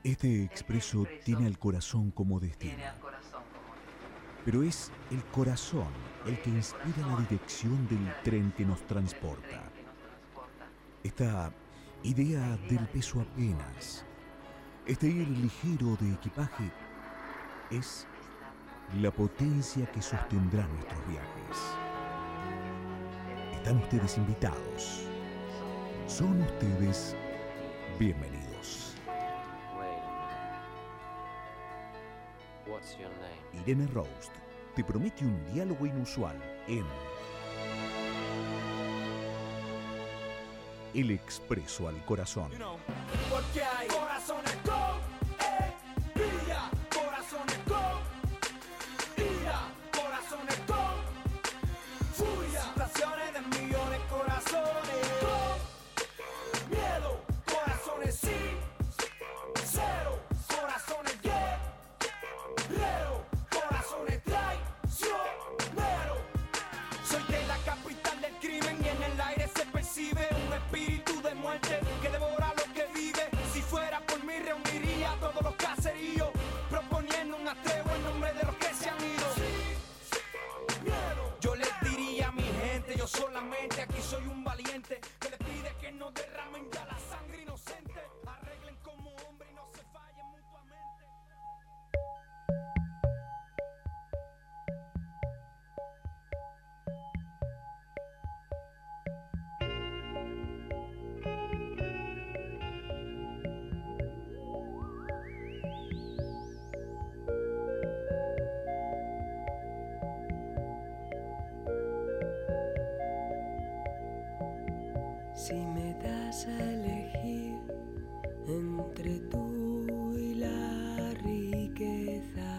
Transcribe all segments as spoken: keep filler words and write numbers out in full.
Este expreso tiene al corazón como destino. Pero es el corazón el que inspira la dirección del tren que nos transporta. Esta idea del peso apenas, este ir ligero de equipaje, es la potencia que sostendrá nuestros viajes. Están ustedes invitados. Son ustedes bienvenidos. Irene Rost te promete un diálogo inusual en El Expreso al Corazón. Porque hay corazones con envidia, corazones con ira, corazones con furia, situaciones de millones, corazones con miedo, corazones sin cero, corazones guerrero, corazones traicionero. Soy de la capital del crimen y en el aire se percibe un espíritu de muerte que devora lo que vive. Si fuera por mí reuniría a todos los caseríos, proponiendo un atreo en nombre de los que se han ido. Yo les diría a mi gente, yo solamente aquí soy un valiente que les pide que no derramen ya la sangre inocente. Arreglen como hombre y no se fallen mutuamente. Si me das a elegir entre tú y la riqueza,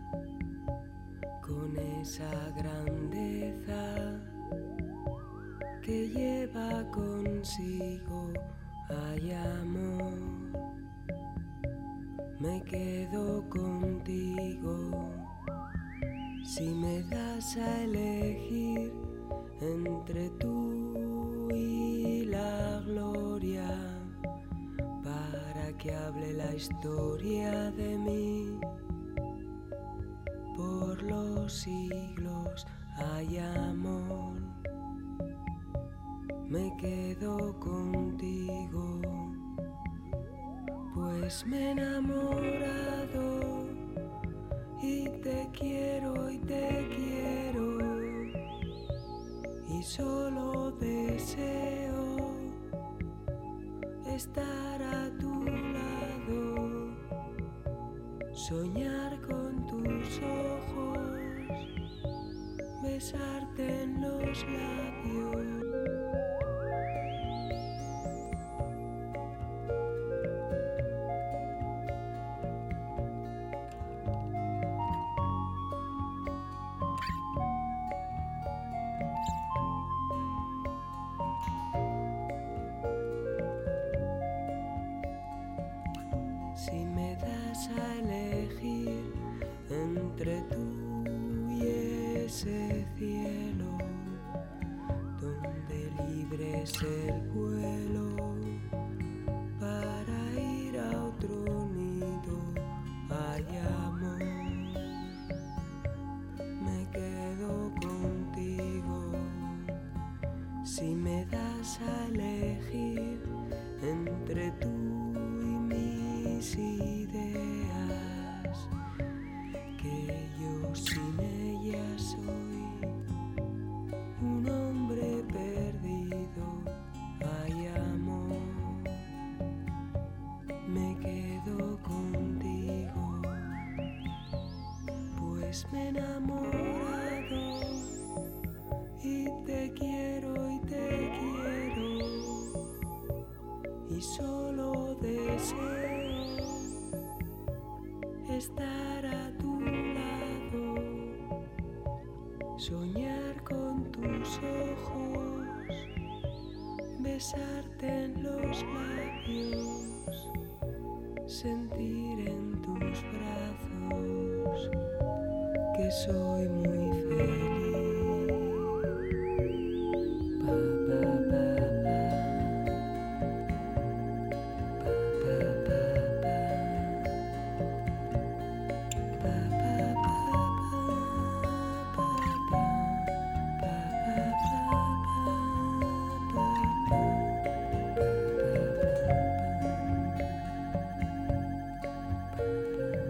con esa grandeza que lleva consigo hay amor, me quedo contigo. Si me das a elegir entre tú y la gloria, para que hable la historia de mí, por los siglos hay amor, me quedo contigo, pues me he enamorado y te quiero y te quiero. Y solo deseo estar a tu lado, soñar con tus ojos, besarte en los labios. Si me das a elegir entre tú y ese cielo, donde libre es el vuelo para ir a otro nido, hay amor, me quedo contigo. Si me das a elegir entre tú y mis ideas, que yo sin ellas soy un hombre perdido, hay amor, me quedo contigo, pues me he enamorado y te quiero y te quiero. Y solo deseo estar a tu lado, soñar con tus ojos, besarte en los labios, sentir en tus brazos que soy muy feliz. Pa, pa, pa, pa. Pa, pa, pa, pa.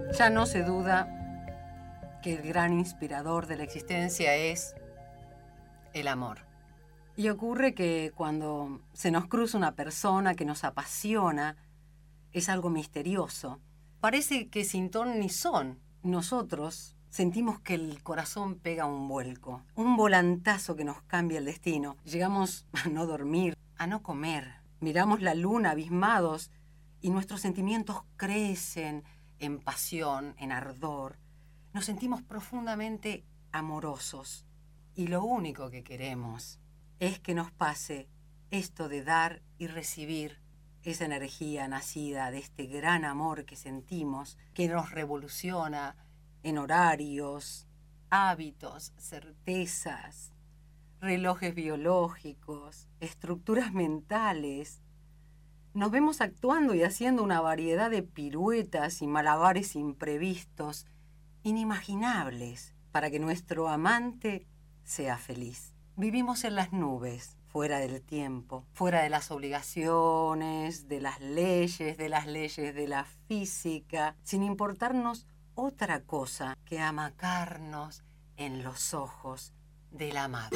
Ya no se duda que el gran inspirador de la existencia es el amor. Y ocurre que cuando se nos cruza una persona que nos apasiona, es algo misterioso. Parece que sin ton ni son. Nosotros sentimos que el corazón pega un vuelco, un volantazo que nos cambia el destino. Llegamos a no dormir, a no comer. Miramos la luna abismados y nuestros sentimientos crecen en pasión, en ardor. Nos sentimos profundamente amorosos y lo único que queremos es que nos pase esto de dar y recibir esa energía nacida de este gran amor que sentimos, que nos revoluciona en horarios, hábitos, certezas, relojes biológicos, estructuras mentales. Nos vemos actuando y haciendo una variedad de piruetas y malabares imprevistos, inimaginables, para que nuestro amante sea feliz. Vivimos en las nubes, fuera del tiempo, fuera de las obligaciones, de las leyes, de las leyes de la física, sin importarnos otra cosa que amacarnos en los ojos del amado.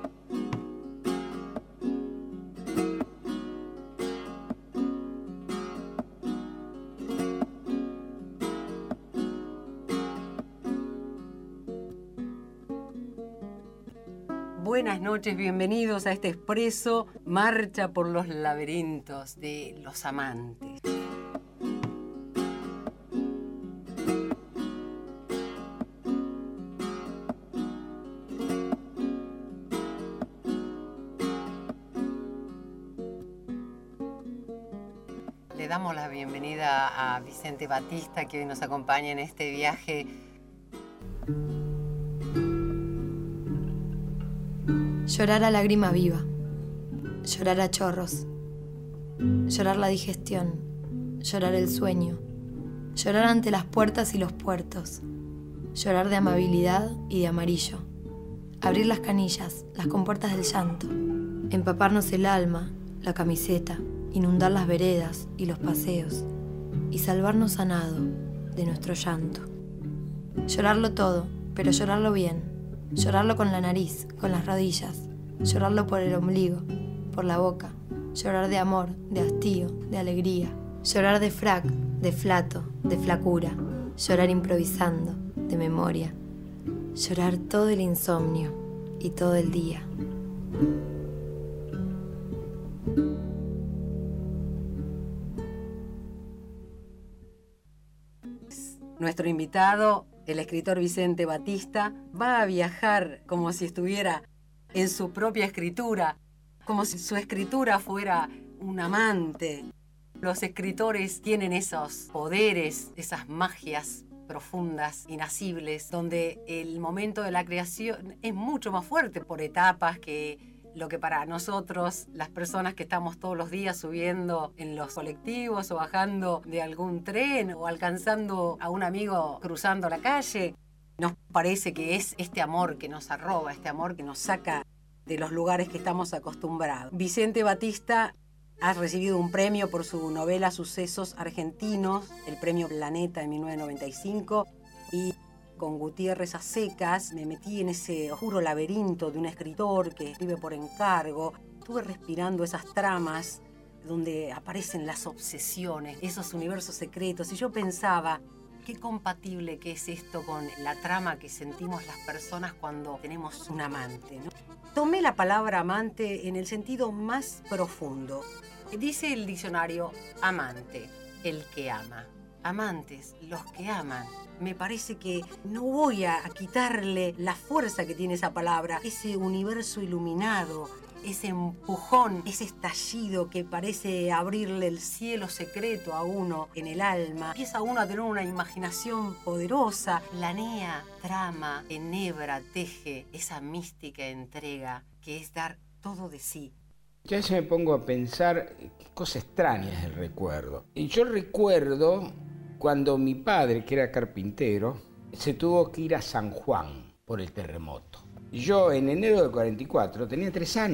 Buenas noches, bienvenidos a este expreso Marcha por los laberintos de los amantes. Le damos la bienvenida a Vicente Batista, que hoy nos acompaña en este viaje. Llorar a lágrima viva, llorar a chorros, llorar la digestión, llorar el sueño, llorar ante las puertas y los puertos, llorar de amabilidad y de amarillo, abrir las canillas, las compuertas del llanto, empaparnos el alma, la camiseta, inundar las veredas y los paseos y salvarnos a nado de nuestro llanto. Llorarlo todo, pero llorarlo bien. Llorarlo con la nariz, con las rodillas, llorarlo por el ombligo, por la boca, llorar de amor, de hastío, de alegría, llorar de frac, de flato, de flacura, llorar improvisando, de memoria, llorar todo el insomnio y todo el día. Nuestro invitado, el escritor Vicente Batista, va a viajar como si estuviera en su propia escritura, como si su escritura fuera un amante. Los escritores tienen esos poderes, esas magias profundas, inacibles, donde el momento de la creación es mucho más fuerte por etapas que lo que para nosotros, las personas que estamos todos los días subiendo en los colectivos o bajando de algún tren o alcanzando a un amigo cruzando la calle, nos parece que es este amor que nos arroba, este amor que nos saca de los lugares que estamos acostumbrados. Vicente Batista ha recibido un premio por su novela Sucesos Argentinos, el premio Planeta de mil novecientos noventa y cinco, y con Gutiérrez a secas me metí en ese oscuro laberinto de un escritor que escribe por encargo. Estuve respirando esas tramas donde aparecen las obsesiones, esos universos secretos, y yo pensaba, qué compatible que es esto con la trama que sentimos las personas cuando tenemos un amante, ¿no? Tomé la palabra amante en el sentido más profundo. Dice el diccionario amante, el que ama. Amantes, los que aman. Me parece que no voy a quitarle la fuerza que tiene esa palabra, ese universo iluminado, ese empujón, ese estallido que parece abrirle el cielo secreto a uno en el alma. Empieza uno a tener una imaginación poderosa, planea, trama, enhebra, teje esa mística entrega que es dar todo de sí. Ya se me pongo a pensar qué cosa extraña es el recuerdo. Y yo recuerdo cuando mi padre, que era carpintero, se tuvo que ir a San Juan por el terremoto. Yo en enero del cuarenta y cuatro tenía tres años.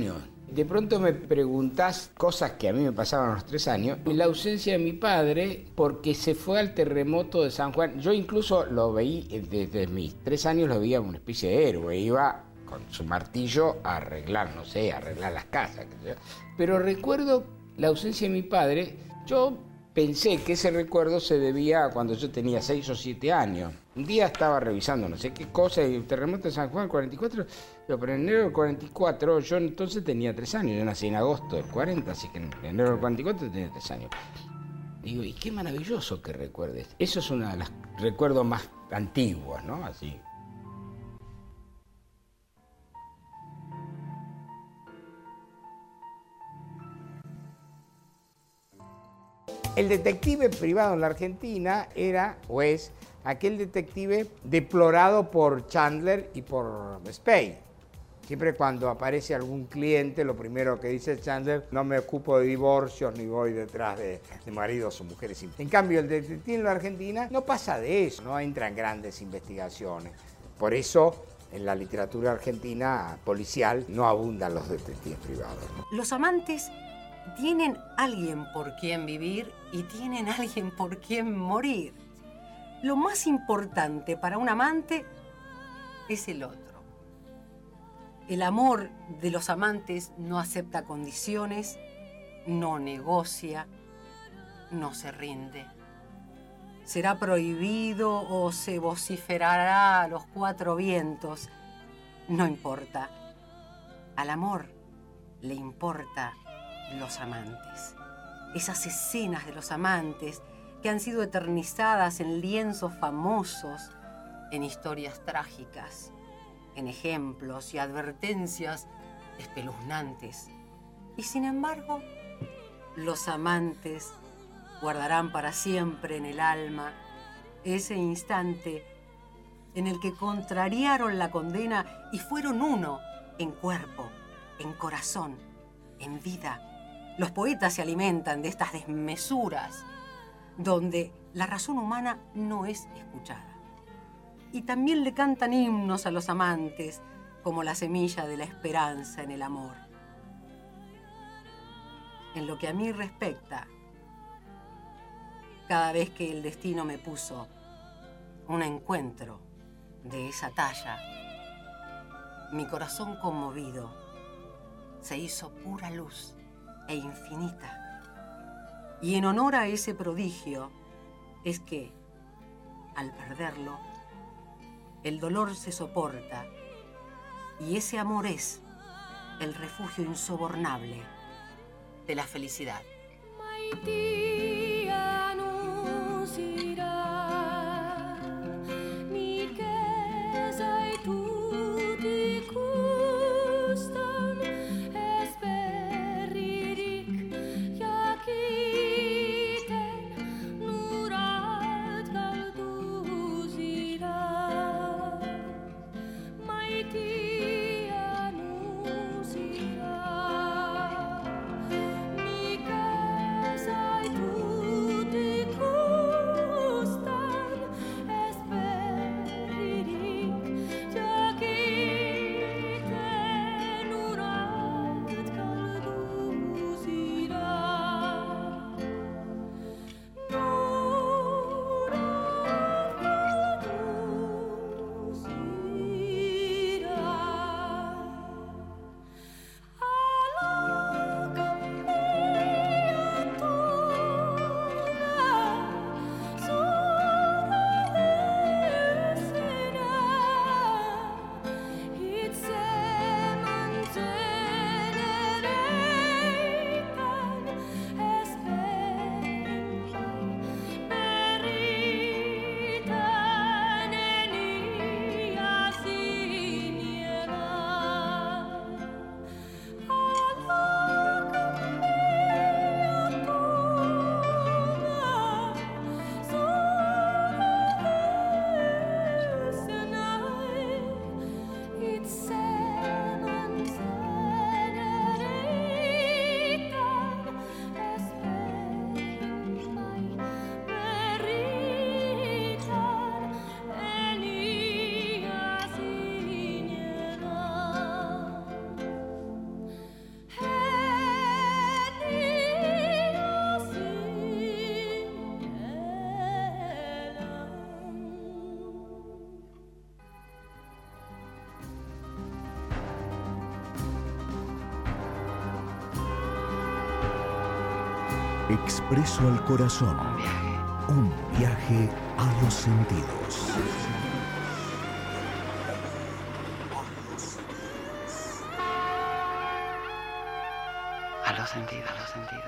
De pronto me preguntás cosas que a mí me pasaban a los tres años. La ausencia de mi padre, porque se fue al terremoto de San Juan. Yo incluso lo veí, desde mis tres años lo veía como una especie de héroe. Iba con su martillo a arreglar, no sé, a arreglar las casas. Pero recuerdo la ausencia de mi padre. Yo pensé que ese recuerdo se debía a cuando yo tenía seis o siete años. Un día estaba revisando no sé qué cosa, y el terremoto de San Juan, cuarenta y cuatro, pero en enero del cuarenta y cuatro, yo entonces tenía tres años, yo nací en agosto del cuarenta, así que en enero del cuarenta y cuatro tenía tres años. Digo, y qué maravilloso que recuerdes. Eso es uno de los recuerdos más antiguos, ¿no? Así. El detective privado en la Argentina era, o es, aquel detective deplorado por Chandler y por Spade. Siempre cuando aparece algún cliente, lo primero que dice Chandler, no me ocupo de divorcios ni voy detrás de, de maridos o mujeres. En cambio, el detective en la Argentina no pasa de eso, no entra en grandes investigaciones. Por eso, en la literatura argentina policial no abundan los detectives privados, ¿no? Los amantes tienen alguien por quien vivir y tienen alguien por quien morir. Lo más importante para un amante es el otro. El amor de los amantes no acepta condiciones, no negocia, no se rinde. Será prohibido o se vociferará a los cuatro vientos, no importa. Al amor le importa los amantes. Esas escenas de los amantes que han sido eternizadas en lienzos famosos, en historias trágicas, en ejemplos y advertencias espeluznantes. Y sin embargo, los amantes guardarán para siempre en el alma ese instante en el que contrariaron la condena y fueron uno en cuerpo, en corazón, en vida. Los poetas se alimentan de estas desmesuras donde la razón humana no es escuchada. Y también le cantan himnos a los amantes como la semilla de la esperanza en el amor. En lo que a mí respecta, cada vez que el destino me puso un encuentro de esa talla, mi corazón conmovido se hizo pura luz e infinita. Y en honor a ese prodigio es que, al perderlo, el dolor se soporta y ese amor es el refugio insobornable de la felicidad. Ai tu Expreso al corazón. Un viaje a los sentidos. A los sentidos, a los sentidos.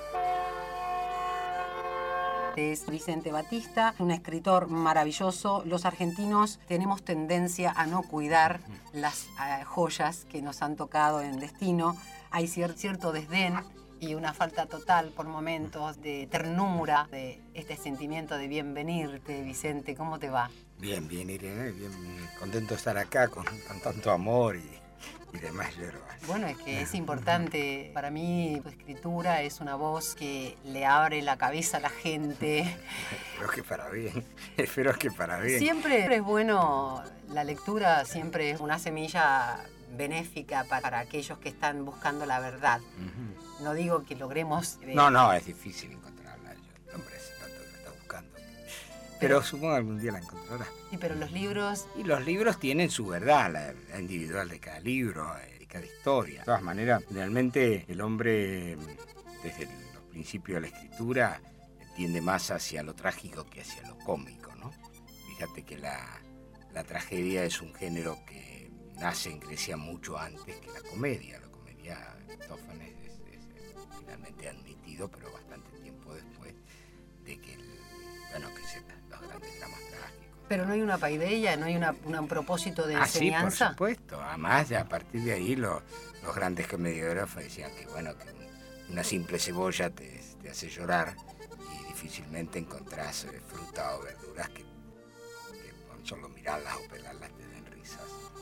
Es Vicente Batista, un escritor maravilloso. Los argentinos tenemos tendencia a no cuidar las uh, joyas que nos han tocado en el destino. Hay cier- cierto desdén y una falta total por momentos de ternura, de este sentimiento de bienvenirte. Vicente, ¿cómo te va? Bien, bien, Irene, bien contento de estar acá con, con tanto amor y, y demás hierbas. Bueno, es que es importante. Para mí tu escritura es una voz que le abre la cabeza a la gente. Espero que para bien, espero que para bien. Siempre es bueno, la lectura siempre es una semilla benéfica para, para aquellos que están buscando la verdad. Uh-huh. No digo que logremos... Eh, no, no, es difícil encontrarla. Yo, el hombre hace tanto que la está buscando. Pero, pero supongo que algún día la encontrará. Sí, pero los libros... Y los libros tienen su verdad, la, la individual de cada libro, de cada historia. De todas maneras, realmente el hombre, desde los principios de la escritura, tiende más hacia lo trágico que hacia lo cómico, ¿no? Fíjate que la, la tragedia es un género que nace en Grecia mucho antes que la comedia. La comedia, Aristófanes es, es, es finalmente admitido, pero bastante tiempo después de que, el, bueno, que se, los grandes dramas trágicos. Pero no hay una paideia, no hay una, una, un propósito de ah, enseñanza. Sí, por supuesto. Además, a partir de ahí los, los grandes comediógrafos decían que, bueno, que una simple cebolla te, te hace llorar y difícilmente encontrás eh, fruta o verduras que, que con solo mirarlas o pelarlas te den risas.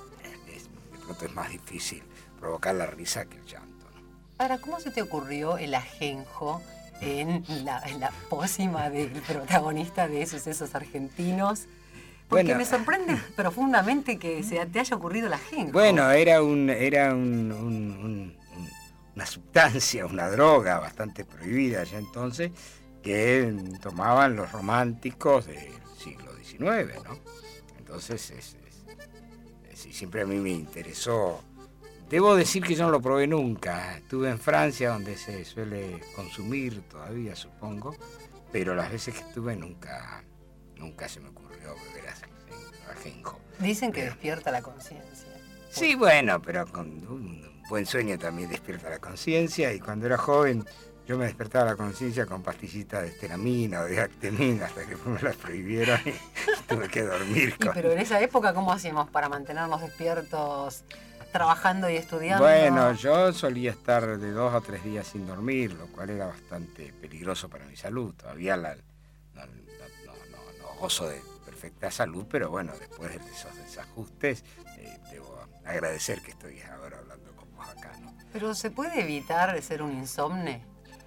Es, de pronto es más difícil provocar la risa que el llanto, ¿no? Ahora, ¿cómo se te ocurrió el ajenjo en la, en la pócima del protagonista de Sucesos Argentinos? Porque bueno, me sorprende profundamente que se te haya ocurrido el ajenjo. Bueno, era un era un, un, un, un, una sustancia, una droga bastante prohibida ya entonces, que tomaban los románticos del siglo diecinueve, ¿no? Entonces, es, es, es, siempre a mí me interesó. Debo decir que yo no lo probé nunca. Estuve en Francia, donde se suele consumir todavía, supongo, pero las veces que estuve nunca, nunca se me ocurrió beber ajenjo. Dicen que pero, despierta la conciencia. Sí, bueno, pero con un buen sueño también despierta la conciencia, y cuando era joven yo me despertaba la conciencia con pastillitas de esteramina o de actemina, hasta que me las prohibieron y tuve que dormir. Con... ¿Y pero en esa época cómo hacíamos para mantenernos despiertos, trabajando y estudiando? Bueno, yo solía estar de dos o tres días sin dormir, lo cual era bastante peligroso para mi salud. Todavía la, no, no, no, no, no gozo de perfecta salud, pero bueno, después de esos desajustes, eh, debo agradecer que estoy ahora hablando con vos acá, ¿no? ¿Pero se puede evitar de ser un insomne?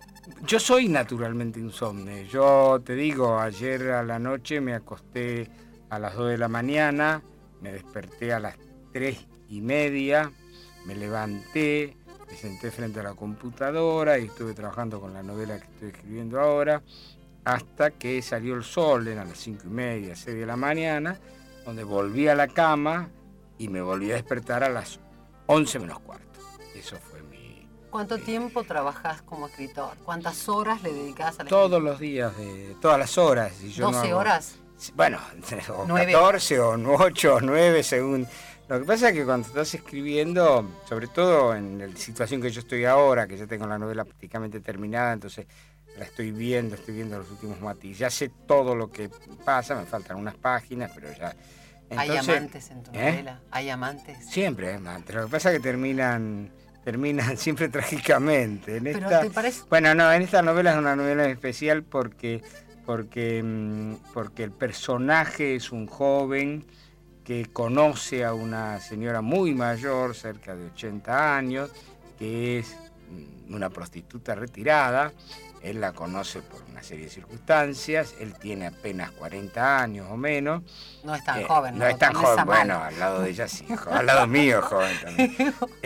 Yo soy naturalmente insomne. Yo te digo, ayer a la noche me acosté a las dos de la mañana, me desperté a las tres y media, me levanté, me senté frente a la computadora y estuve trabajando con la novela que estoy escribiendo ahora, hasta que salió el sol, eran las cinco y media, seis de la mañana, donde volví a la cama y me volví a despertar a las once menos cuarto. Eso fue mi... ¿Cuánto tiempo trabajás como escritor? ¿Cuántas horas le dedicás a la Todos los días, de, todas las horas. Y yo ¿doce no hago, horas? Bueno, o ¿nueve? catorce, o ocho, o nueve, según... Lo que pasa es que cuando estás escribiendo, sobre todo en la situación que yo estoy ahora, que ya tengo la novela prácticamente terminada, entonces la estoy viendo, estoy viendo los últimos matices. Ya sé todo lo que pasa, me faltan unas páginas, pero ya... Entonces, ¿hay amantes en tu ¿eh? novela? ¿Hay amantes? Siempre hay amantes. Lo que pasa es que terminan... terminan siempre trágicamente. En ¿Pero esta, te parece? Bueno, no, en esta novela es una novela especial porque, porque, porque el personaje es un joven que conoce a una señora muy mayor, cerca de ochenta años, que es una prostituta retirada. Él la conoce por una serie de circunstancias, él tiene apenas cuarenta años o menos. No es tan eh, joven. No, no es tan joven, bueno, al lado de ella sí, al lado mío joven también.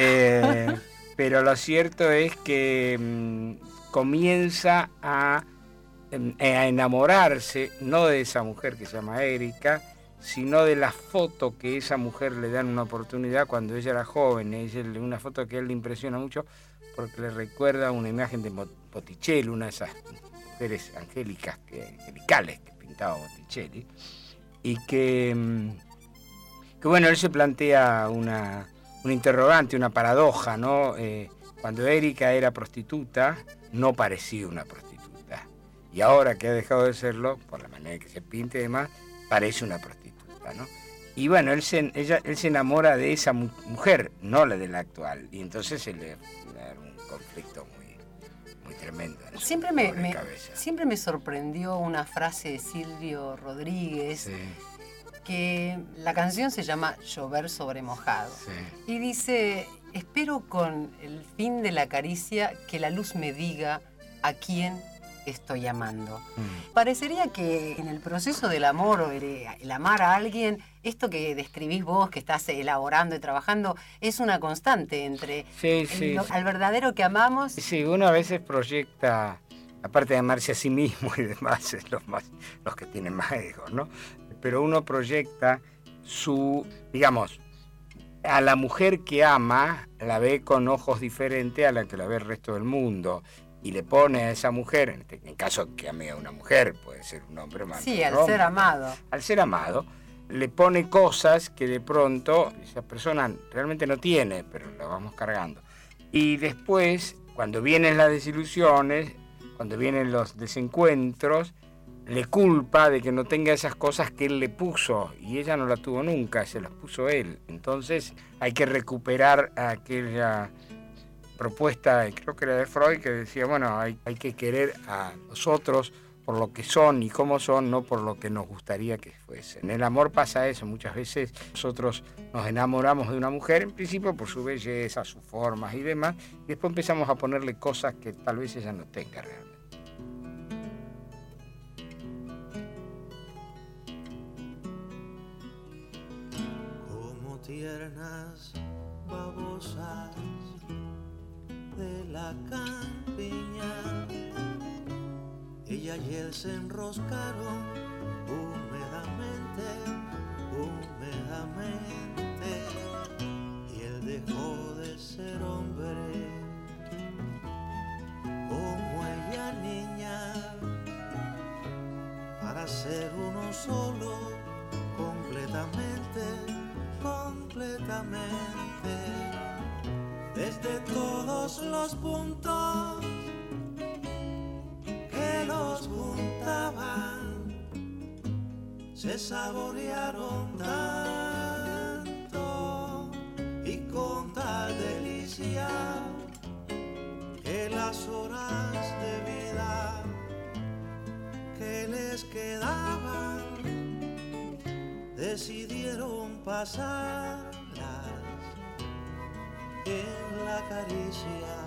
Eh, pero lo cierto es que mmm, comienza a, a enamorarse, no de esa mujer que se llama Erika, sino de la foto que esa mujer le da en una oportunidad cuando ella era joven. Ella, una foto que a él le impresiona mucho porque le recuerda una imagen de Botticelli, una de esas mujeres angélicas, que, angelicales que pintaba Botticelli, y que, que bueno, él se plantea una, un interrogante, una paradoja, ¿no? Eh, cuando Erika era prostituta, no parecía una prostituta, y ahora que ha dejado de serlo, por la manera en que se pinta y demás, parece una prostituta, ¿no? Y bueno, él se, ella, él se enamora de esa mu- mujer, no la de la actual, y entonces se le da un conflicto muy, muy tremendo. En Siempre su me, pobre me- cabeza. siempre me sorprendió una frase de Silvio Rodríguez, Sí, que la canción se llama Llover sobre mojado. sí. Y dice, espero con el fin de la caricia que la luz me diga a quién estoy amando. Mm. Parecería que en el proceso del amor o el, el amar a alguien, esto que describís vos, que estás elaborando y trabajando, es una constante entre Sí, el- sí, lo- sí. al verdadero que amamos. Sí, uno a veces proyecta, aparte de amarse a sí mismo y demás, es los, más, los que tienen más ego, ¿no? Pero uno proyecta su, digamos, a la mujer que ama, la ve con ojos diferentes a la que la ve el resto del mundo. Y le pone a esa mujer, en, este, en caso que ame a una mujer, puede ser un hombre más. Sí, al ser amado. Al ser amado, le pone cosas que de pronto esa persona realmente no tiene, pero la vamos cargando. Y después, cuando vienen las desilusiones, cuando vienen los desencuentros, le culpa de que no tenga esas cosas que él le puso, y ella no las tuvo nunca, se las puso él. Entonces hay que recuperar aquella propuesta, creo que era de Freud, que decía, bueno, hay, hay que querer a los otros por lo que son y cómo son, no por lo que nos gustaría que fuesen. En el amor pasa eso, muchas veces nosotros nos enamoramos de una mujer, en principio por su belleza, sus formas y demás, y después empezamos a ponerle cosas que tal vez ella no tenga realmente. Como tiernas babosas de la campiña, ella y él se enroscaron húmedamente, húmedamente, y él dejó de ser hombre como ella niña, para ser uno solo, completamente, completamente. Desde todos los puntos que los juntaban, se saborearon tanto y con tal delicia que las horas de vida que les quedaban decidieron pasarlas en la caricia,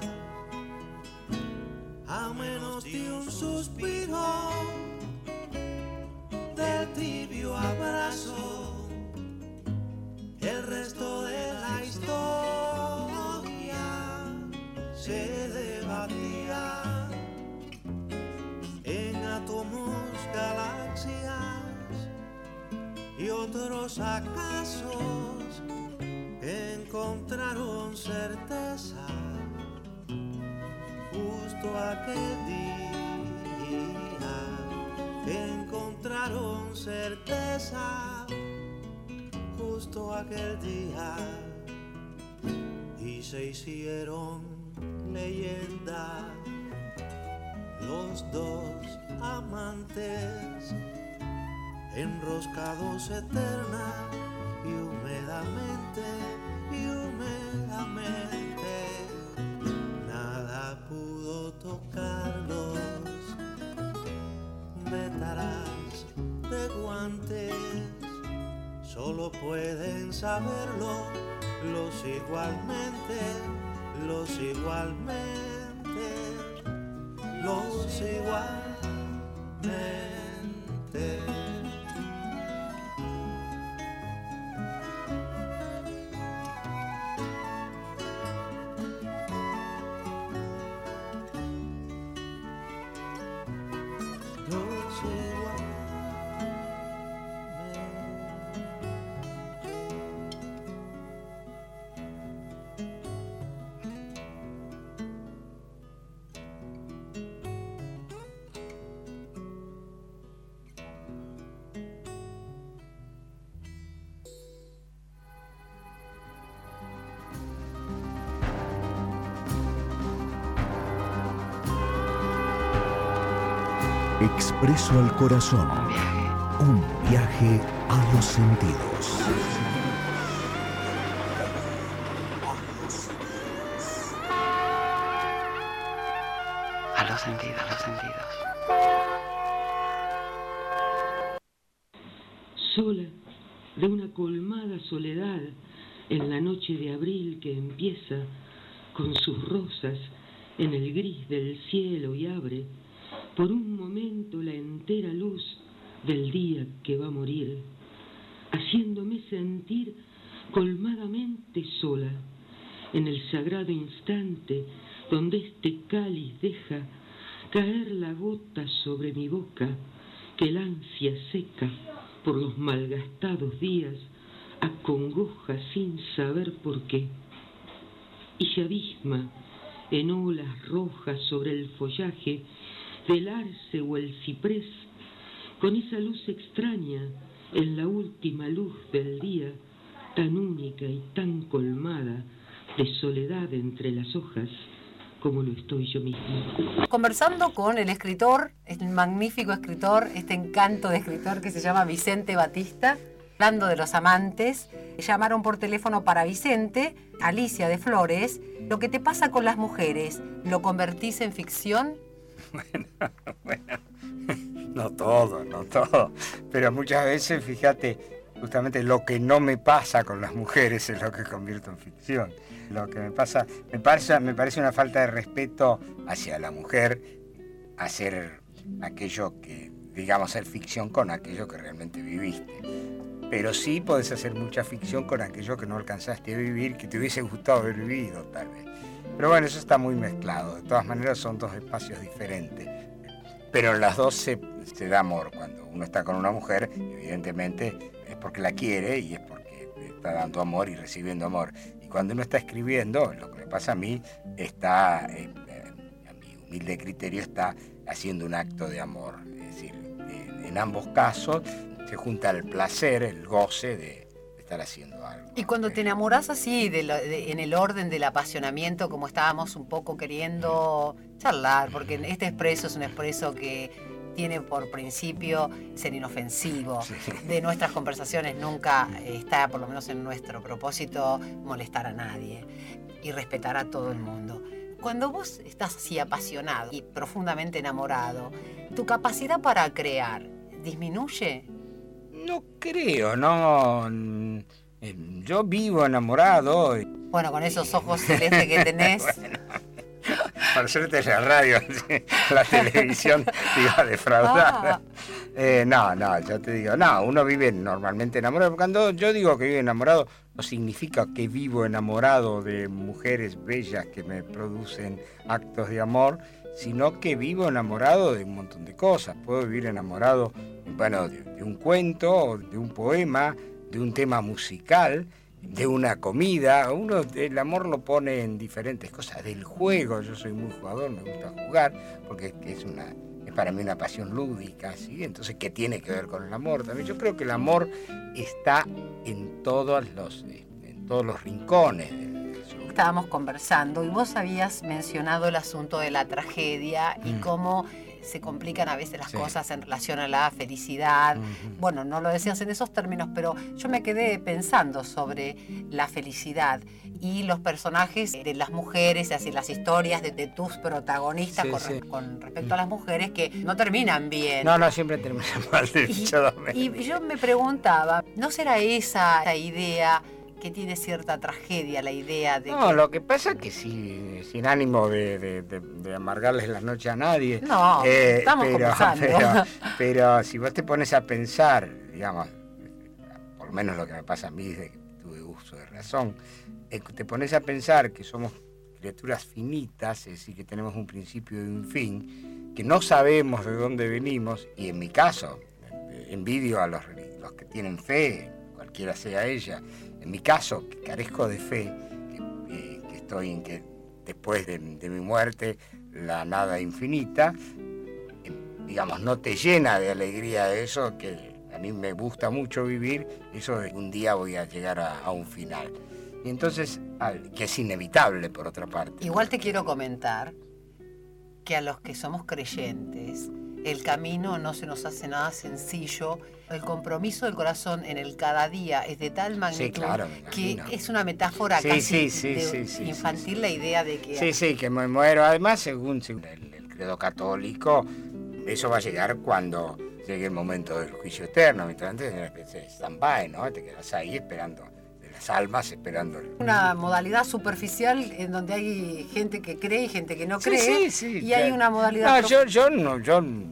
a menos de un suspiro del tibio abrazo. El resto de la historia se debatía en átomos, galaxias y otros acasos que encontraron certeza justo aquel día, que encontraron certeza justo aquel día, y se hicieron leyenda los dos amantes, enroscados eterna y húmedamente, y húmedamente. Nada pudo tocarlos, vetaras de guantes, solo pueden saberlo los igualmente, los igualmente, los igualmente. Expreso al corazón. Un viaje a los sentidos. A los sentidos, a los sentidos. Sola, de una colmada soledad, en la noche de abril que empieza con sus rosas en el gris del cielo y abre por un momento la entera luz del día que va a morir, haciéndome sentir colmadamente sola en el sagrado instante donde este cáliz deja caer la gota sobre mi boca que el ansia seca por los malgastados días acongoja sin saber por qué, y se abisma en olas rojas sobre el follaje del arce o el ciprés, con esa luz extraña en la última luz del día, tan única y tan colmada de soledad entre las hojas, como lo estoy yo mismo. Conversando con el escritor, el magnífico escritor, este encanto de escritor que se llama Vicente Batista, hablando de los amantes, llamaron por teléfono para Vicente, Alicia de Flores. Lo que te pasa con las mujeres, ¿lo convertís en ficción? Bueno, bueno, no todo, no todo, pero muchas veces, fíjate, justamente lo que no me pasa con las mujeres es lo que convierto en ficción. Lo que me pasa, me parece, me parece una falta de respeto hacia la mujer hacer aquello que, digamos, hacer ficción con aquello que realmente viviste. Pero sí podés hacer mucha ficción con aquello que no alcanzaste a vivir, que te hubiese gustado haber vivido, tal vez. Pero bueno, eso está muy mezclado. De todas maneras son dos espacios diferentes. Pero en las dos se, se da amor. Cuando uno está con una mujer, evidentemente es porque la quiere y es porque está dando amor y recibiendo amor. Y cuando uno está escribiendo, lo que me pasa a mí, está, eh, a mi humilde criterio, está haciendo un acto de amor. Es decir, en, en ambos casos se junta el placer, el goce de estar haciendo algo. Y cuando te enamorás así, de lo, de, en el orden del apasionamiento, como estábamos un poco queriendo charlar, porque este expreso es un expreso que tiene por principio ser inofensivo. Sí. De nuestras conversaciones nunca está, por lo menos en nuestro propósito, molestar a nadie y respetar a todo el mundo. Cuando vos estás así apasionado y profundamente enamorado, ¿tu capacidad para crear disminuye? No creo, no. Yo vivo enamorado. Bueno, con esos ojos celestes que tenés. Bueno, por suerte la radio, la televisión te iba a defraudar. Ah. Eh, no, no, yo te digo, no, uno vive normalmente enamorado. Cuando yo digo que vivo enamorado, no significa que vivo enamorado de mujeres bellas que me producen actos de amor, sino que vivo enamorado de un montón de cosas. Puedo vivir enamorado, bueno, de, de un cuento, de un poema, de un tema musical, de una comida. Uno el amor lo pone en diferentes cosas, del juego. Yo soy muy jugador, me gusta jugar, porque es, una, es para mí una pasión lúdica, ¿sí? Entonces, ¿qué tiene que ver con el amor también? Yo creo que el amor está en todos los, en todos los rincones del Estábamos conversando y vos habías mencionado el asunto de la tragedia y mm. cómo se complican a veces las sí. cosas en relación a la felicidad. Uh-huh. Bueno, no lo decías en esos términos, pero yo me quedé pensando sobre la felicidad y los personajes de las mujeres, así las historias de, de tus protagonistas sí, con, sí. con respecto a las mujeres que no terminan bien. No, no, siempre terminan mal. Y, y yo me preguntaba, ¿no será esa la idea que tiene cierta tragedia, la idea de No, que... lo que pasa es que si, sin ánimo de, de, de, de amargarles la noche a nadie... No, eh, estamos pero, conversando. Pero, pero si vos te pones a pensar, digamos, por lo menos lo que me pasa a mí desde que tuve uso de razón, es que te pones a pensar que somos criaturas finitas, es decir, que tenemos un principio y un fin, que no sabemos de dónde venimos, y en mi caso, envidio a los, los que tienen fe, cualquiera sea ella. En mi caso, que carezco de fe, que, eh, que estoy en que después de, de mi muerte, la nada infinita, eh, digamos, no te llena de alegría eso, que a mí me gusta mucho vivir, eso de que un día voy a llegar a, a un final. Y entonces, al, que es inevitable por otra parte. Igual te quiero comentar que a los que somos creyentes, el camino no se nos hace nada sencillo. El compromiso del corazón en el cada día es de tal magnitud, sí, claro, que es una metáfora sí, casi sí, sí, de sí, sí, infantil, sí, sí. La idea de que... Sí, sí, que me muero. Además, según, según el, el credo católico, eso va a llegar cuando llegue el momento del juicio eterno. Mientras antes es una especie de stand-by, ¿no? Te quedas ahí esperando, de las almas esperando. Una modalidad superficial en donde hay gente que cree y gente que no cree. Sí, sí, sí. Y Ya. hay una modalidad... No, yo, yo, no, yo no,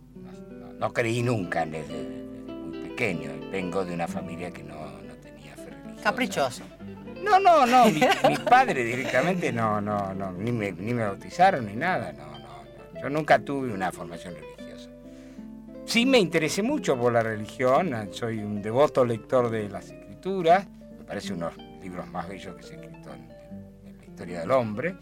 no creí nunca desde, desde muy pequeño. Vengo de una familia que no, no tenía fe religiosa. Caprichoso. No, no, no. Mi, mis padres directamente no, no, no, ni me, ni me bautizaron ni nada. No, no, no. Yo nunca tuve una formación religiosa. Sí me interesé mucho por la religión. Soy un devoto lector de las Escrituras. Me parece uno de los libros más bellos que se ha escrito en, en la historia del hombre.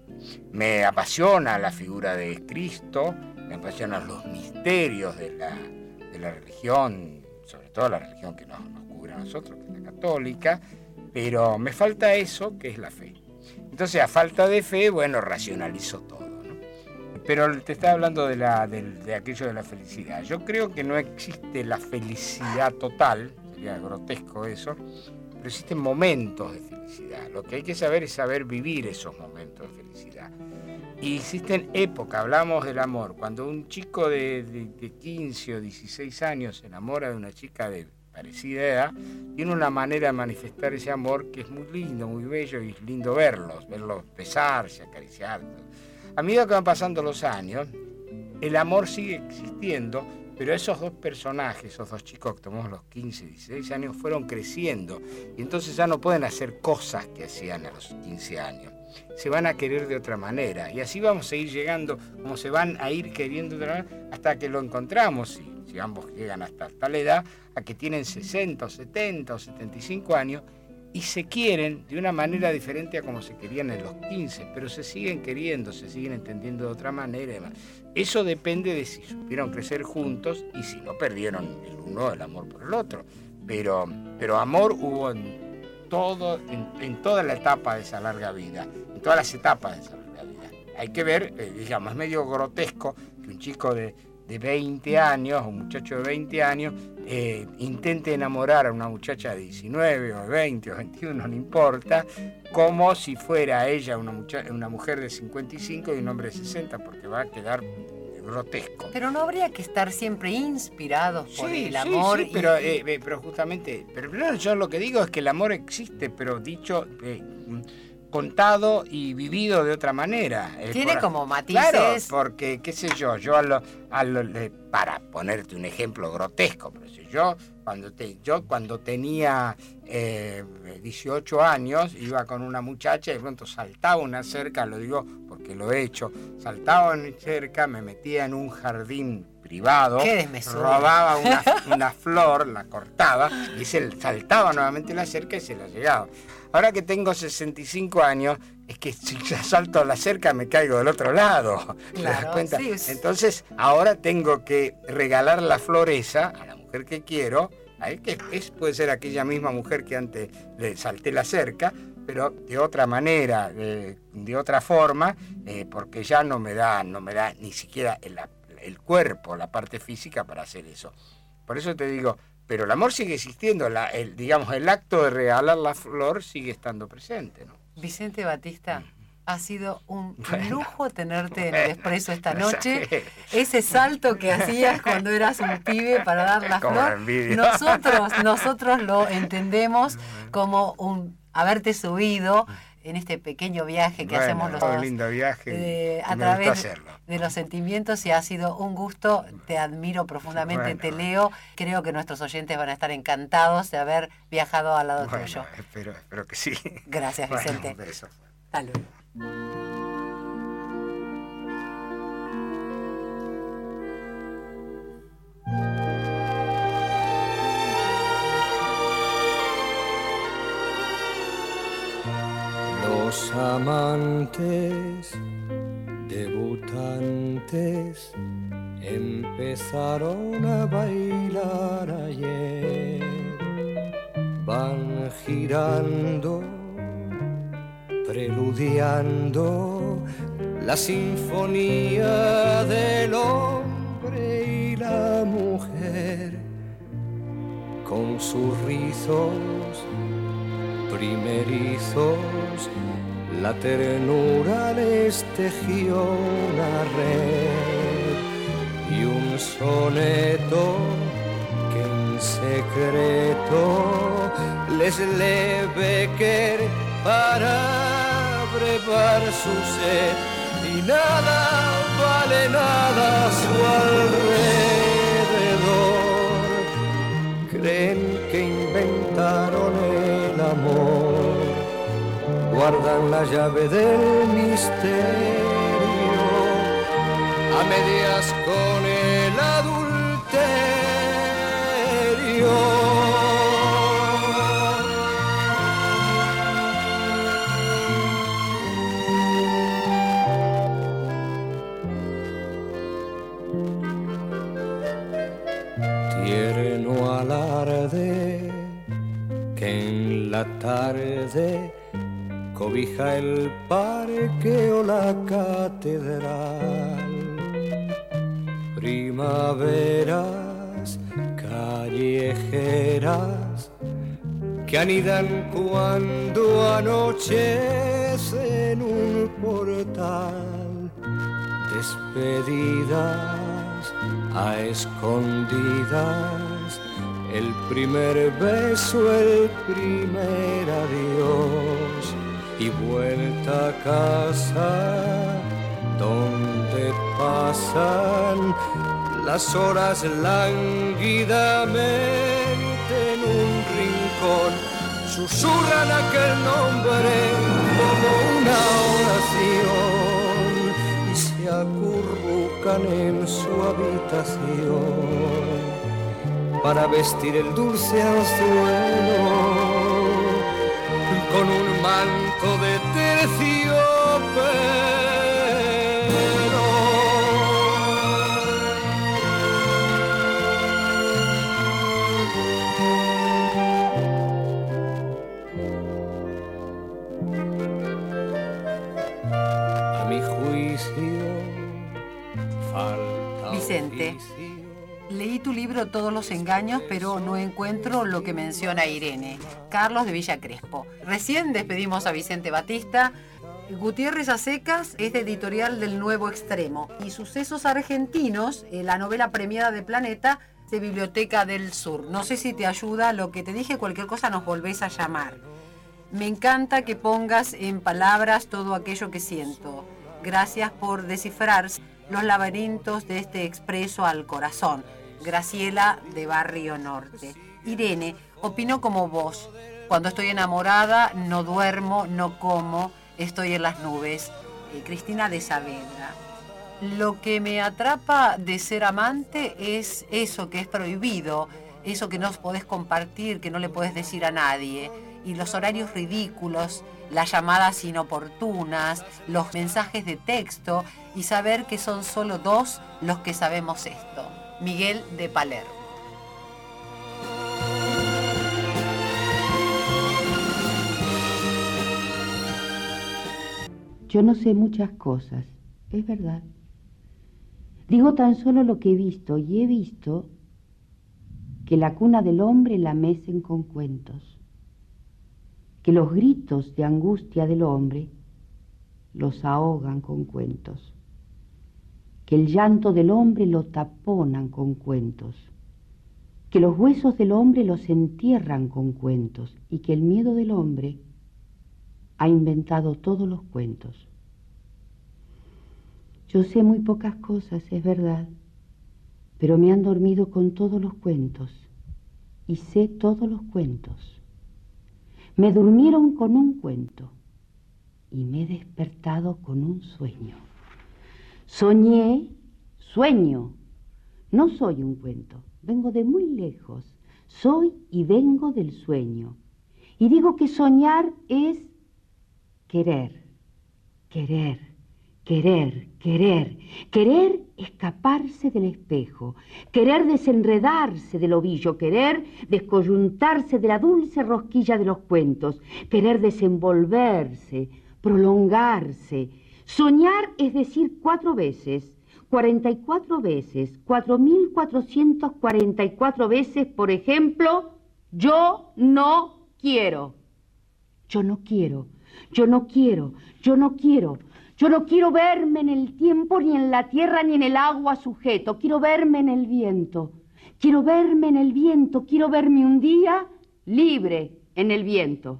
Me apasiona la figura de Cristo. Me apasionan los misterios de la, de la religión, sobre todo la religión que nos, nos cubre a nosotros, que es la católica, pero me falta eso, que es la fe. Entonces, a falta de fe, bueno, racionalizo todo, ¿no? Pero te estaba hablando de, la, de, de aquello de la felicidad. Yo creo que no existe la felicidad total, sería grotesco eso, pero existen momentos de felicidad. Lo que hay que saber es saber vivir esos momentos de felicidad. Y existen épocas, hablamos del amor. Cuando un chico de, de, de quince o dieciséis años se enamora de una chica de parecida edad, tiene una manera de manifestar ese amor que es muy lindo, muy bello, y es lindo verlos, verlos besarse, acariciarse. A medida que van pasando los años, el amor sigue existiendo, pero esos dos personajes, esos dos chicos que tomamos los quince, dieciséis años, fueron creciendo, y entonces ya no pueden hacer cosas que hacían a los quince años. Se van a querer de otra manera, y así vamos a ir llegando, como se van a ir queriendo de otra manera, hasta que lo encontramos, si, si ambos llegan hasta tal edad, a que tienen sesenta, o setenta o setenta y cinco años, y se quieren de una manera diferente a como se querían en los quince, pero se siguen queriendo, se siguen entendiendo de otra manera y demás. Eso depende de si supieron crecer juntos y si no perdieron el uno el amor por el otro. Pero, pero amor hubo en todo, en, en toda la etapa de esa larga vida, en todas las etapas de esa larga vida. Hay que ver, eh, digamos, es medio grotesco que un chico de, de veinte años, un muchacho de veinte años, eh, intente enamorar a una muchacha de diecinueve o veinte o veintiuno, no importa, como si fuera ella una, mucha- una mujer de cincuenta y cinco y un hombre de sesenta, porque va a quedar grotesco. Pero no habría que estar siempre inspirados por Sí, el sí, amor. sí, y- pero, eh, eh, pero justamente, pero primero yo lo que digo es que el amor existe, pero dicho, eh, contado y vivido de otra manera. El Tiene cora- como matices. Claro, porque, qué sé yo, yo a lo, a lo- le- para ponerte un ejemplo grotesco, pero si yo cuando, te, yo cuando tenía eh, dieciocho años, iba con una muchacha y de pronto saltaba una cerca, lo digo porque lo he hecho, saltaba una cerca, me metía en un jardín privado, Qué desmesura. robaba una, una flor, la cortaba y se saltaba nuevamente la cerca y se la llegaba. Ahora que tengo sesenta y cinco años, es que si ya salto la cerca me caigo del otro lado. ¿Te das Claro, cuenta? sí, es- Entonces ahora tengo que regalar la flor esa a la mujer que quiero, ahí que es, puede ser aquella misma mujer que antes le salté la cerca, pero de otra manera, de, de otra forma, eh, porque ya no me da, no me da ni siquiera el, el cuerpo, la parte física para hacer eso. Por eso te digo, pero el amor sigue existiendo, la, el, digamos, el acto de regalar la flor sigue estando presente, ¿no? Vicente Batista, ha sido un Bueno. lujo tenerte en Bueno, el Expreso esta no noche. sabés. Ese salto que hacías cuando eras un pibe para dar la Como flor, la envidia. nosotros, nosotros lo entendemos como un haberte subido en este pequeño viaje que Bueno, hacemos los fue un dos. lindo viaje eh, y a me gustó través hacerlo. de los sentimientos y ha sido un gusto, te admiro profundamente, Bueno, te bueno. leo, creo que nuestros oyentes van a estar encantados de haber viajado al lado Bueno, tuyo. espero, espero que sí. Gracias, Bueno, Vicente. un beso. Hasta luego. Los amantes debutantes empezaron a bailar ayer. Van girando, preludiando la sinfonía del hombre con sus rizos primerizos, la ternura les tejió una red y un soneto que en secreto les leve querer para brevar su sed, y nada vale nada a su alrededor. Creen que inventaron el amor, guardan la llave del misterio, a medias con el adulterio. Tierno alarde que en la tarde cobija el parque o la catedral. Primaveras callejeras que anidan cuando anochece en un portal. Despedidas a escondidas, el primer beso, el primer adiós, y vuelta a casa donde pasan las horas lánguidamente en un rincón. Susurran aquel nombre como una oración y se acurrucan en su habitación para vestir el dulce anzuelo con un manto de terciopelo. A mi juicio falta Vicente, leí tu libro Todos los engaños, pero no encuentro lo que menciona Irene. Carlos de Villa Crespo. Recién despedimos a Vicente Batista. Gutiérrez a secas es de editorial del Nuevo Extremo. Y Sucesos Argentinos, eh, la novela premiada de Planeta, de Biblioteca del Sur. No sé si te ayuda lo que te dije, cualquier cosa nos volvés a llamar. Me encanta que pongas en palabras todo aquello que siento. Gracias por descifrar los laberintos de este expreso al corazón. Graciela de Barrio Norte. Irene, opino como vos. Cuando estoy enamorada, no duermo, no como, estoy en las nubes. Eh, Cristina de Saavedra. Lo que me atrapa de ser amante es eso que es prohibido, eso que no podés compartir, que no le podés decir a nadie. Y los horarios ridículos, las llamadas inoportunas, los mensajes de texto y saber que son solo dos los que sabemos esto. Miguel de Palermo. Yo no sé muchas cosas, es verdad. Digo tan solo lo que he visto, y he visto que la cuna del hombre la mecen con cuentos, que los gritos de angustia del hombre los ahogan con cuentos, que el llanto del hombre lo taponan con cuentos, que los huesos del hombre los entierran con cuentos, y que el miedo del hombre ha inventado todos los cuentos. Yo sé muy pocas cosas, es verdad, pero me han dormido con todos los cuentos y sé todos los cuentos. Me durmieron con un cuento y me he despertado con un sueño. Soñé, sueño. No soy un cuento, vengo de muy lejos. Soy y vengo del sueño. Y digo que soñar es querer, querer, querer, querer. Querer escaparse del espejo, querer desenredarse del ovillo, querer descoyuntarse de la dulce rosquilla de los cuentos, querer desenvolverse, prolongarse. Soñar es decir cuatro veces, cuarenta y cuatro veces, cuatro mil cuatrocientas cuarenta y cuatro veces, por ejemplo, Yo no quiero. Yo no quiero. Yo no quiero. Yo no quiero. Yo no quiero verme en el tiempo, ni en la tierra, ni en el agua sujeto. Quiero verme en el viento. Quiero verme en el viento. Quiero verme un día libre en el viento.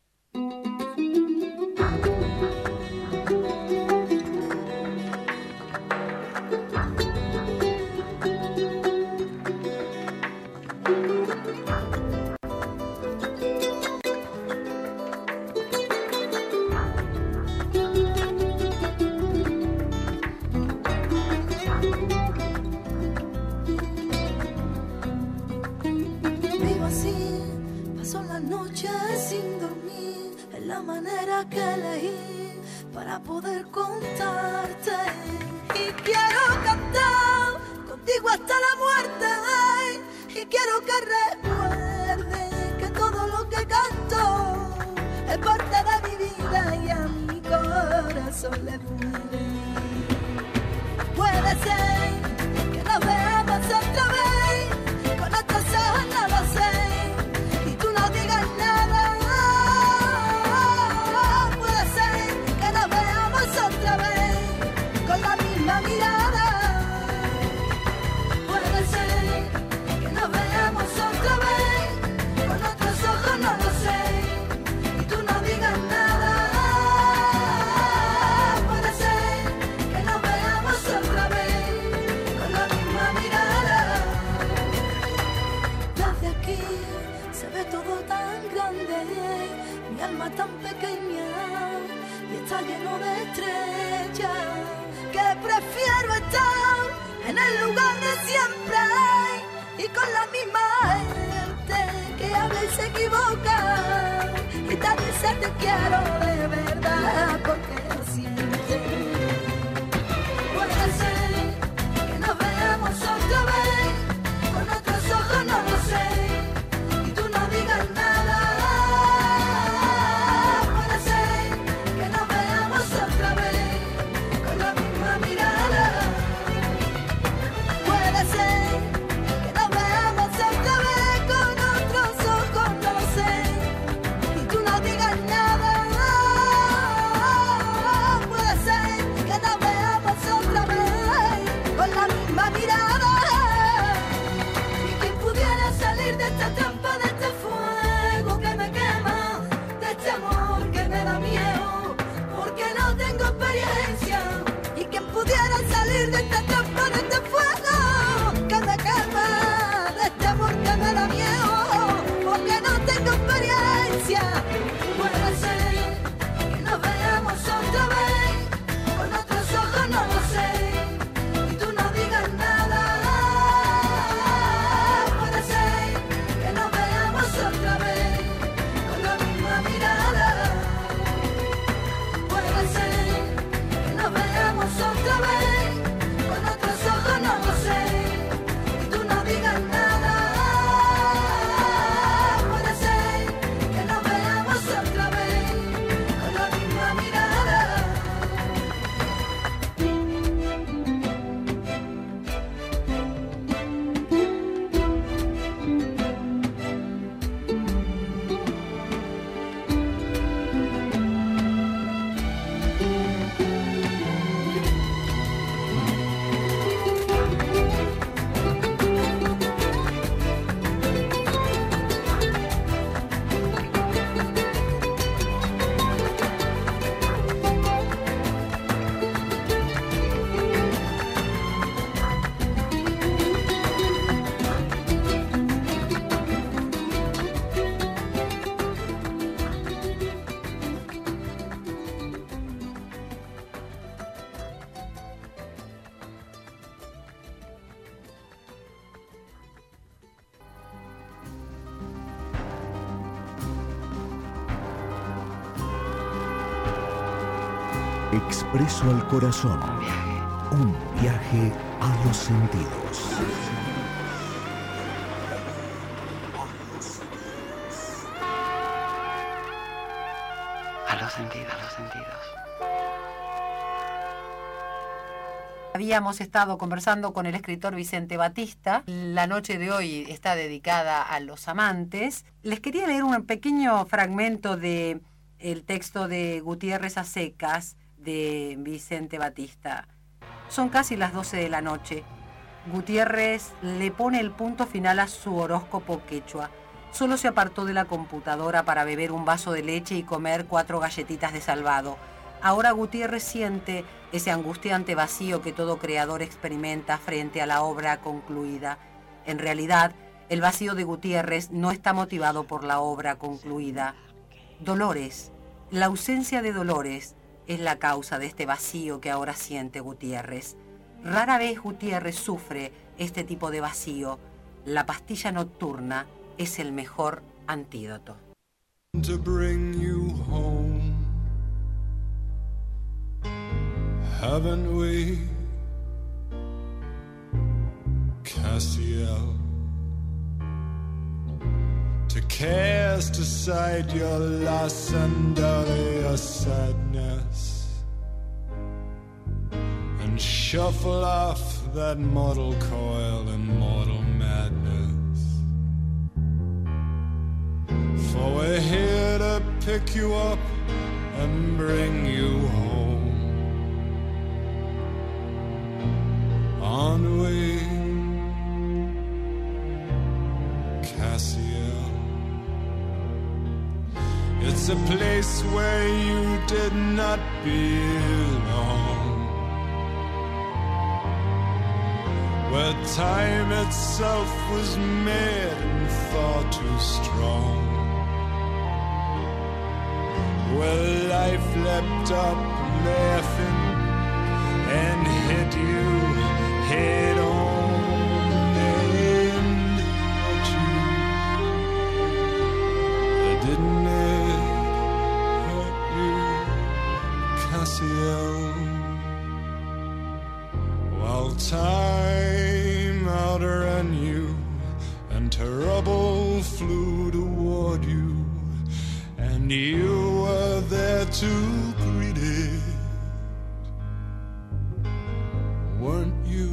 Que elegí para poder contarte, y quiero cantar contigo hasta la muerte, y quiero que recuerdes que todo lo que canto es parte de mi vida y a mi corazón le duele. Puede ser que nos veamos otra vez, con otros ojos no lo sé, y tú no digas nada. Tan pequeña y está lleno de estrellas, que prefiero estar en el lugar de siempre y con la misma gente que a veces se equivoca, y te dice te quiero de verdad porque lo siente. Puede ser que nos veamos otra vez, con otros ojos no lo sé, y tú no digas nada. Expreso al corazón. Un viaje a los sentidos. A los sentidos, a los sentidos. Habíamos estado conversando con el escritor Vicente Batista. La noche de hoy está dedicada a los amantes. Les quería leer un pequeño fragmento de el texto de Gutiérrez a secas de Vicente Batista. Son casi las doce de la noche. Gutiérrez le pone el punto final a su horóscopo quechua. Solo se apartó de la computadora para beber un vaso de leche y comer cuatro galletitas de salvado. Ahora Gutiérrez siente ese angustiante vacío que todo creador experimenta frente a la obra concluida. En realidad, el vacío de Gutiérrez no está motivado por la obra concluida. Dolores, la ausencia de Dolores, es la causa de este vacío que ahora siente Gutiérrez. Rara vez Gutiérrez sufre este tipo de vacío. La pastilla nocturna es el mejor antídoto. To bring you home, haven't we, Cassiel? To cast aside your loss and all your sadness, and shuffle off that mortal coil and mortal madness. For we're here to pick you up and bring you home. On we, Cassiel. It's a place where you did not belong, where time itself was made and thought too strong, where life leapt up laughing and hit you head on. And hurt you, didn't it hurt you, Cassiel? While time outran you and trouble flew toward you, and you were there to greet it, weren't you,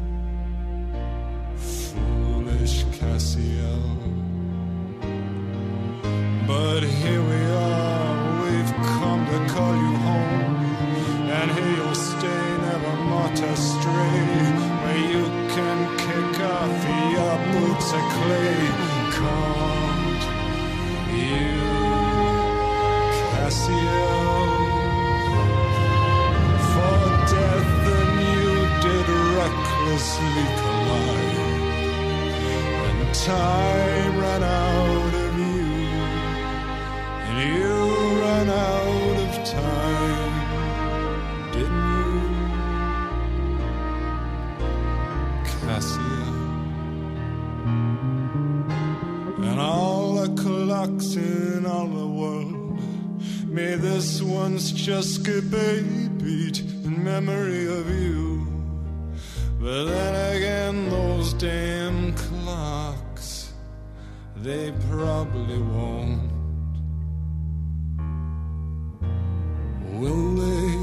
foolish Cassiel? But here we are, we've come to call you home, and here you'll stay, never more to stray, where you can kick off your boots of clay. Can't you, Cassiel? For death and you did recklessly collide, and time ran out of you, and you ran out of time, didn't you, Cassiel? And all the clocks in all the world, may this one's just skip a beat in memory of you. But then again, those damn clocks, they probably won't. Will they,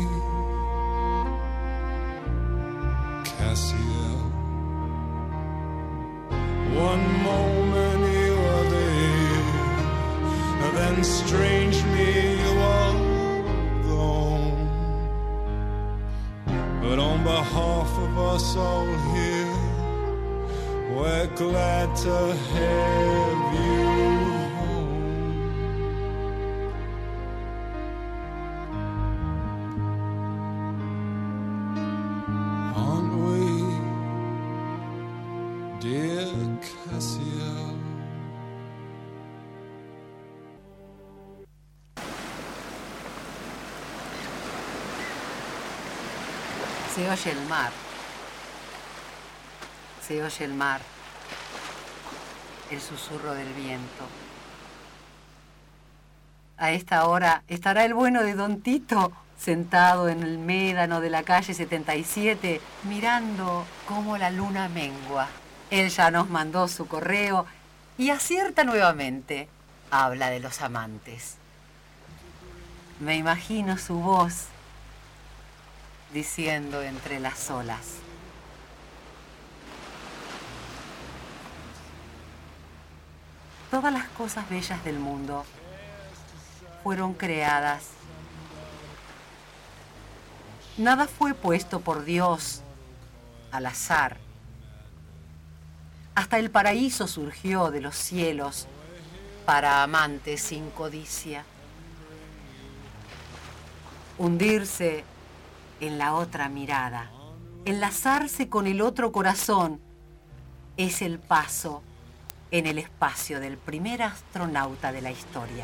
Cassiel? One moment you were there, then strangely you are gone. But on behalf of us all here, we're glad to have you home. Aren't we, dear Cassiel? Se oye el mar, se oye el mar, el susurro del viento. A esta hora estará el bueno de Don Tito sentado en el médano de la calle setenta y siete, mirando cómo la luna mengua. Él ya nos mandó su correo y acierta nuevamente. Habla de los amantes. Me imagino su voz diciendo entre las olas: todas las cosas bellas del mundo fueron creadas. Nada fue puesto por Dios al azar. Hasta el paraíso surgió de los cielos para amantes sin codicia. Hundirse en la otra mirada, enlazarse con el otro corazón, es el paso en el espacio del primer astronauta de la historia.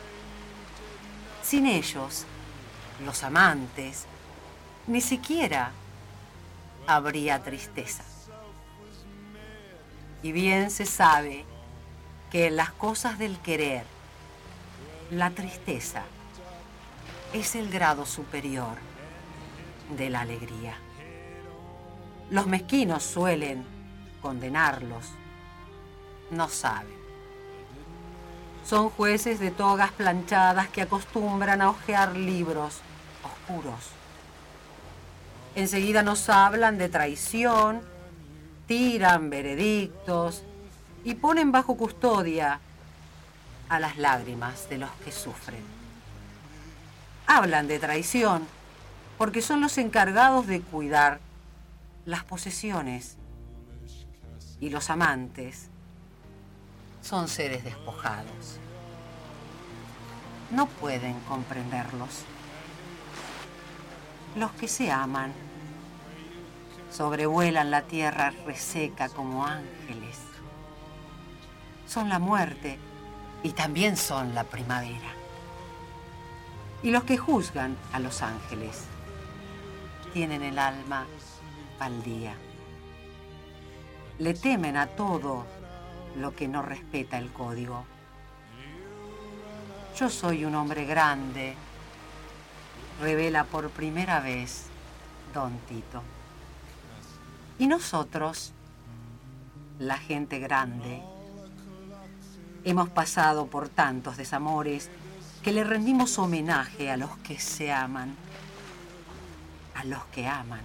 Sin ellos, los amantes, ni siquiera habría tristeza. Y bien se sabe que en las cosas del querer, la tristeza es el grado superior de la alegría. Los mezquinos suelen condenarlos. No saben. Son jueces de togas planchadas que acostumbran a hojear libros oscuros. Enseguida nos hablan de traición, tiran veredictos y ponen bajo custodia a las lágrimas de los que sufren. Hablan de traición porque son los encargados de cuidar las posesiones, y los amantes son seres despojados. No pueden comprenderlos. Los que se aman sobrevuelan la tierra reseca como ángeles. Son la muerte y también son la primavera. Y los que juzgan a los ángeles tienen el alma baldía. Le temen a todo lo que no respeta el código. Yo soy un hombre grande, revela por primera vez don Tito. Y nosotros, la gente grande, hemos pasado por tantos desamores que le rendimos homenaje a los que se aman, a los que aman.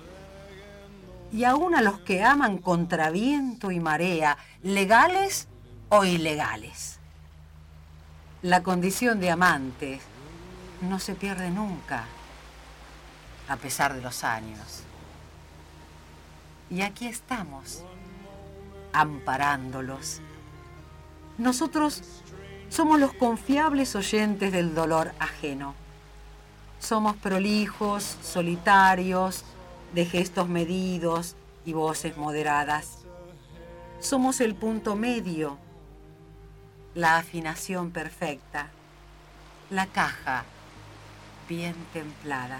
Y aún a los que aman contra viento y marea, legales o ilegales. La condición de amantes no se pierde nunca, a pesar de los años. Y aquí estamos, amparándolos. Nosotros somos los confiables oyentes del dolor ajeno. Somos prolijos, solitarios, de gestos medidos y voces moderadas. Somos el punto medio, la afinación perfecta, la caja bien templada.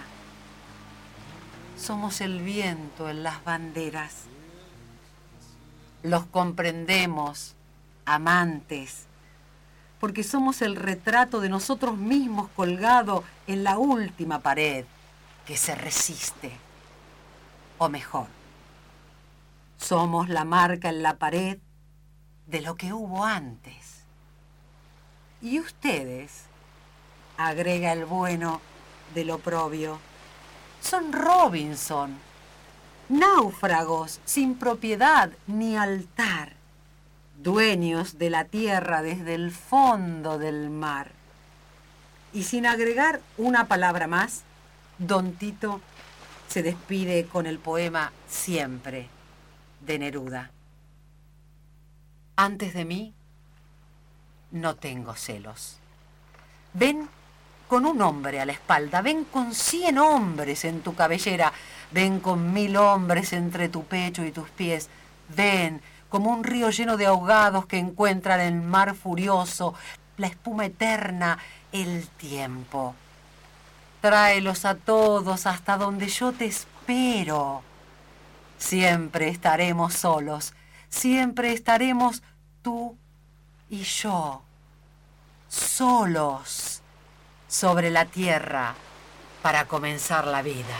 Somos el viento en las banderas. Los comprendemos, amantes, porque somos el retrato de nosotros mismos colgado en la última pared que se resiste. O mejor, somos la marca en la pared de lo que hubo antes. Y ustedes, agrega el bueno del oprobio, son Robinson, náufragos sin propiedad ni altar, dueños de la tierra desde el fondo del mar. Y sin agregar una palabra más, don Tito se despide con el poema Siempre, de Neruda. Antes de mí, no tengo celos. Ven con un hombre a la espalda, ven con cien hombres en tu cabellera, ven con mil hombres entre tu pecho y tus pies, ven como un río lleno de ahogados que encuentran el mar furioso, la espuma eterna, el tiempo. Tráelos a todos hasta donde yo te espero. Siempre estaremos solos, siempre estaremos tú y yo, solos, sobre la tierra para comenzar la vida.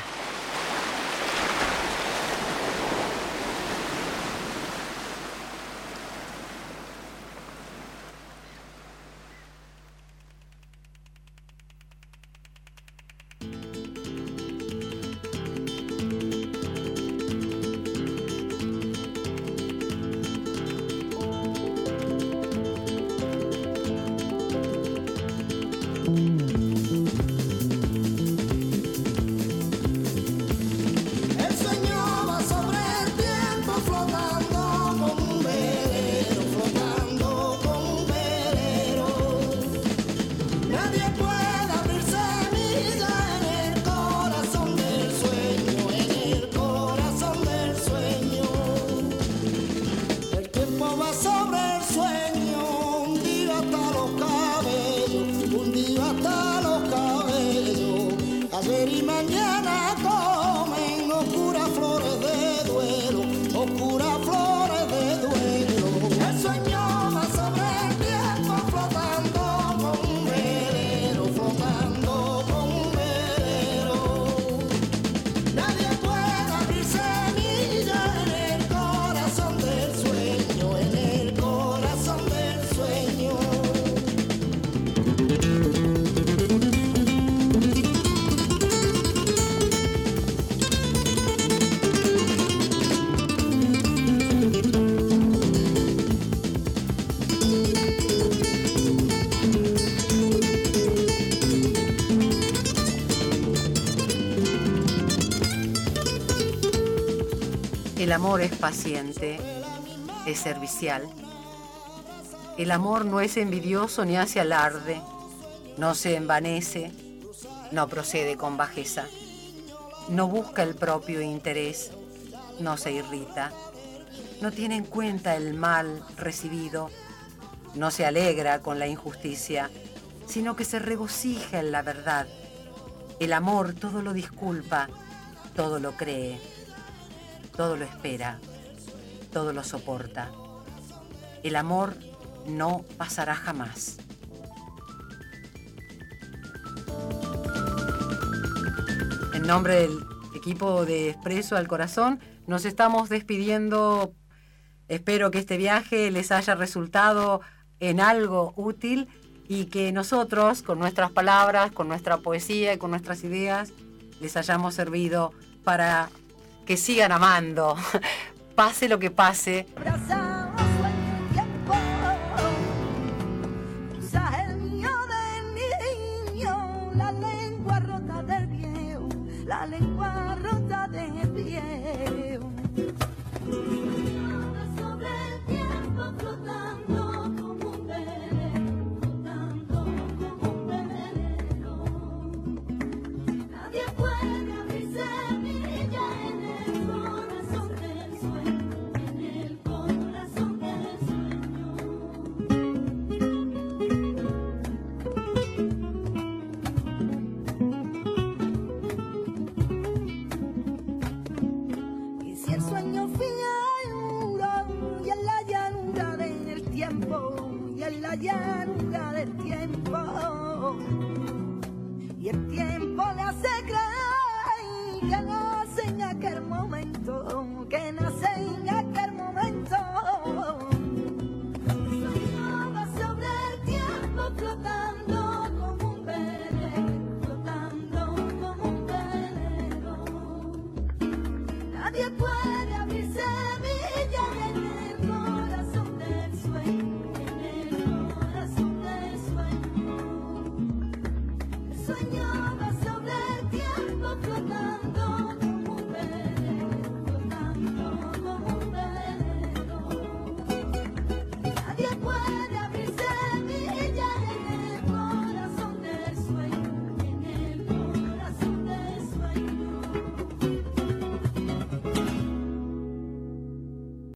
El amor es paciente, es servicial. El amor no es envidioso ni hace alarde, no se envanece, no procede con bajeza, no busca el propio interés, no se irrita, no tiene en cuenta el mal recibido, no se alegra con la injusticia, sino que se regocija en la verdad. El amor todo lo disculpa, todo lo cree, todo lo espera, todo lo soporta. El amor no pasará jamás. En nombre del equipo de Expreso al Corazón, nos estamos despidiendo. Espero que este viaje les haya resultado en algo útil y que nosotros, con nuestras palabras, con nuestra poesía y con nuestras ideas, les hayamos servido para que sigan amando, pase lo que pase. La lengua rota del viejo, sobre el tiempo flotando como un velero, flotando como un velero. Nadie puede abrir semilla en el corazón del sueño, en el corazón del la llanura del tiempo, y el tiempo le hace creer que nace en aquel momento